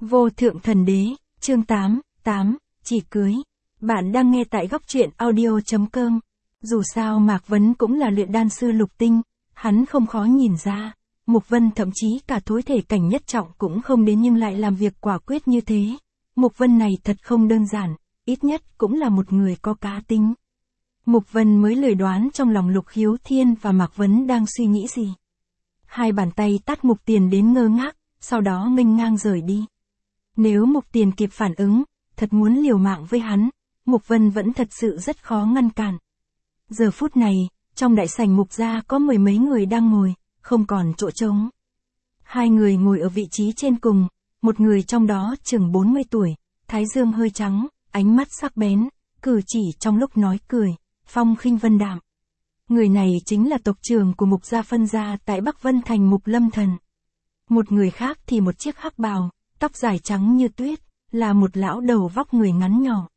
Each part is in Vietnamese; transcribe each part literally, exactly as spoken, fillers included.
Vô thượng thần đế, chương tám, tám, chỉ cưới. Bạn đang nghe tại góc truyện audio.com. Dù sao Mạc Vấn cũng là luyện đan sư lục tinh, hắn không khó nhìn ra. Mục Vân thậm chí cả thối thể cảnh nhất trọng cũng không đến nhưng lại làm việc quả quyết như thế. Mục Vân này thật không đơn giản, ít nhất cũng là một người có cá tính. Mục Vân mới lười đoán trong lòng Lục Khiếu Thiên và Mạc Vấn đang suy nghĩ gì. Hai bàn tay tát Mục Tiền đến ngơ ngác, sau đó nghênh ngang rời đi. Nếu Mục Tiền kịp phản ứng, thật muốn liều mạng với hắn, Mục Vân vẫn thật sự rất khó ngăn cản. Giờ phút này, trong đại sảnh Mục gia có mười mấy người đang ngồi, không còn chỗ trống. Hai người ngồi ở vị trí trên cùng, một người trong đó chừng bốn mươi tuổi, thái dương hơi trắng, ánh mắt sắc bén, cử chỉ trong lúc nói cười, phong khinh vân đạm. Người này chính là tộc trưởng của Mục gia phân gia tại Bắc Vân Thành Mục Lâm Thần. Một người khác thì một chiếc hắc bào, tóc dài trắng như tuyết, là một lão đầu vóc người ngắn nhỏ.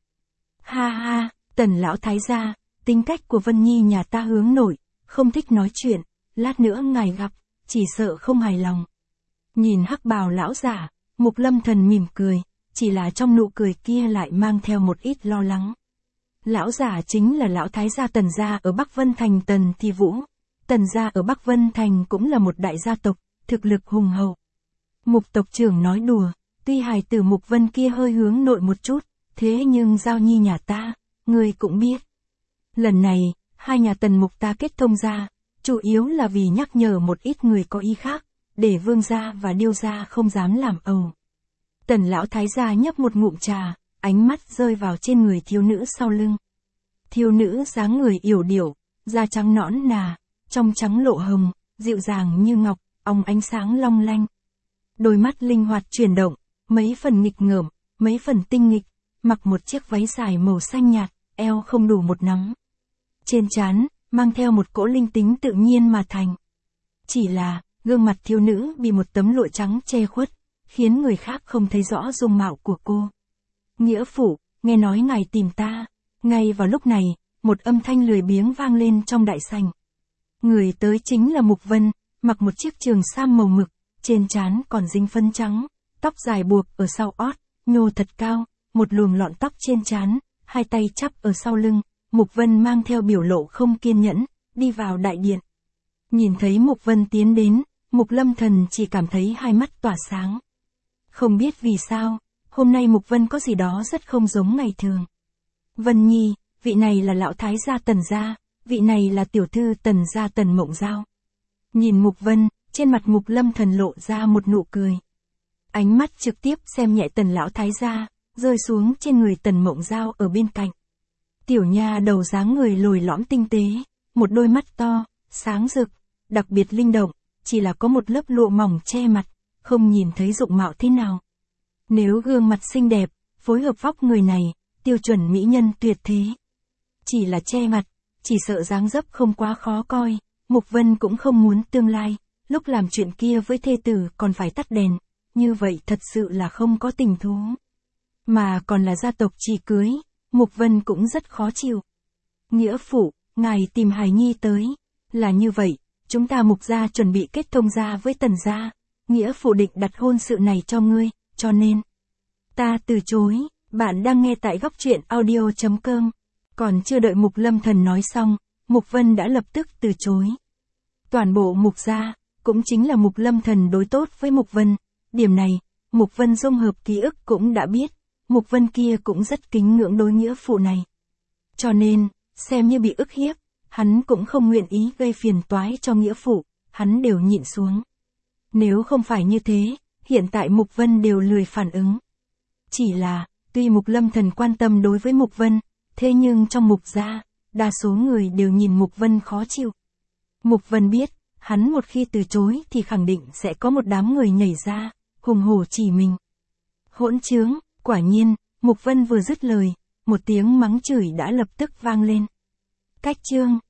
Ha ha, Tần lão thái gia, tính cách của Vân Nhi nhà ta hướng nội, không thích nói chuyện, lát nữa ngài gặp, chỉ sợ không hài lòng. Nhìn hắc bào lão giả, Mục Lâm Thần mỉm cười, chỉ là trong nụ cười kia lại mang theo một ít lo lắng. Lão giả chính là lão thái gia Tần gia ở Bắc Vân Thành Tần Thi Vũ. Tần gia ở Bắc Vân Thành cũng là một đại gia tộc, thực lực hùng hậu. Mục tộc trưởng nói đùa, tuy hài tử Mục Vân kia hơi hướng nội một chút, thế nhưng Giao Nhi nhà ta, người cũng biết. Lần này, hai nhà Tần Mục ta kết thông gia, chủ yếu là vì nhắc nhở một ít người có ý khác, để Vương gia và Điêu gia không dám làm ẩu. Tần lão thái gia nhấp một ngụm trà, ánh mắt rơi vào trên người thiếu nữ sau lưng. Thiếu nữ dáng người yểu điệu, da trắng nõn nà, trong trắng lộ hồng, dịu dàng như ngọc, óng ánh sáng long lanh. Đôi mắt linh hoạt chuyển động, mấy phần nghịch ngợm, mấy phần tinh nghịch, mặc một chiếc váy dài màu xanh nhạt, eo không đủ một nắm. Trên trán, mang theo một cỗ linh tính tự nhiên mà thành. Chỉ là, gương mặt thiếu nữ bị một tấm lụa trắng che khuất, khiến người khác không thấy rõ dung mạo của cô. Nghĩa phụ, nghe nói ngài tìm ta. Ngay vào lúc này, một âm thanh lười biếng vang lên trong đại sảnh. Người tới chính là Mục Vân, mặc một chiếc trường sam màu mực, trên trán còn dính phấn trắng, tóc dài buộc ở sau ót, nhô thật cao, một luồng lọn tóc trên trán, hai tay chắp ở sau lưng. Mục Vân mang theo biểu lộ không kiên nhẫn, đi vào đại điện. Nhìn thấy Mục Vân tiến đến, Mục Lâm Thần chỉ cảm thấy hai mắt tỏa sáng. Không biết vì sao, hôm nay Mục Vân có gì đó rất không giống ngày thường. Vân Nhi, vị này là lão thái gia Tần gia, vị này là tiểu thư Tần gia Tần Mộng Giao. Nhìn Mục Vân, trên mặt Mục Lâm Thần lộ ra một nụ cười. Ánh mắt trực tiếp xem nhẹ Tần lão thái gia, rơi xuống trên người Tần Mộng Giao ở bên cạnh. Tiểu nha đầu dáng người lồi lõm tinh tế, một đôi mắt to, sáng rực, đặc biệt linh động, chỉ là có một lớp lụa mỏng che mặt, không nhìn thấy dụng mạo thế nào. Nếu gương mặt xinh đẹp, phối hợp vóc người này, tiêu chuẩn mỹ nhân tuyệt thế. Chỉ là che mặt, chỉ sợ dáng dấp không quá khó coi, Mục Vân cũng không muốn tương lai, lúc làm chuyện kia với thê tử còn phải tắt đèn, như vậy thật sự là không có tình thú. Mà còn là gia tộc chỉ cưới, Mục Vân cũng rất khó chịu. Nghĩa phụ, ngài tìm hài nhi tới, là như vậy, chúng ta Mục gia chuẩn bị kết thông gia với Tần gia, nghĩa phụ định đặt hôn sự này cho ngươi, cho nên ta từ chối. Bạn đang nghe tại góc truyện audio.com. Còn chưa đợi Mục Lâm Thần nói xong, Mục Vân đã lập tức từ chối. Toàn bộ Mục gia, cũng chính là Mục Lâm Thần đối tốt với Mục Vân. Điểm này, Mục Vân dung hợp ký ức cũng đã biết. Mục Vân kia cũng rất kính ngưỡng đối nghĩa phụ này. Cho nên, xem như bị ức hiếp, hắn cũng không nguyện ý gây phiền toái cho nghĩa phụ, hắn đều nhịn xuống. Nếu không phải như thế, hiện tại Mục Vân đều lười phản ứng. Chỉ là, tuy Mục Lâm Thần quan tâm đối với Mục Vân, thế nhưng trong Mục gia, đa số người đều nhìn Mục Vân khó chịu. Mục Vân biết, hắn một khi từ chối thì khẳng định sẽ có một đám người nhảy ra, hùng hổ chỉ mình. Hỗn trướng, quả nhiên, Mục Vân vừa dứt lời, một tiếng mắng chửi đã lập tức vang lên. Cách chương.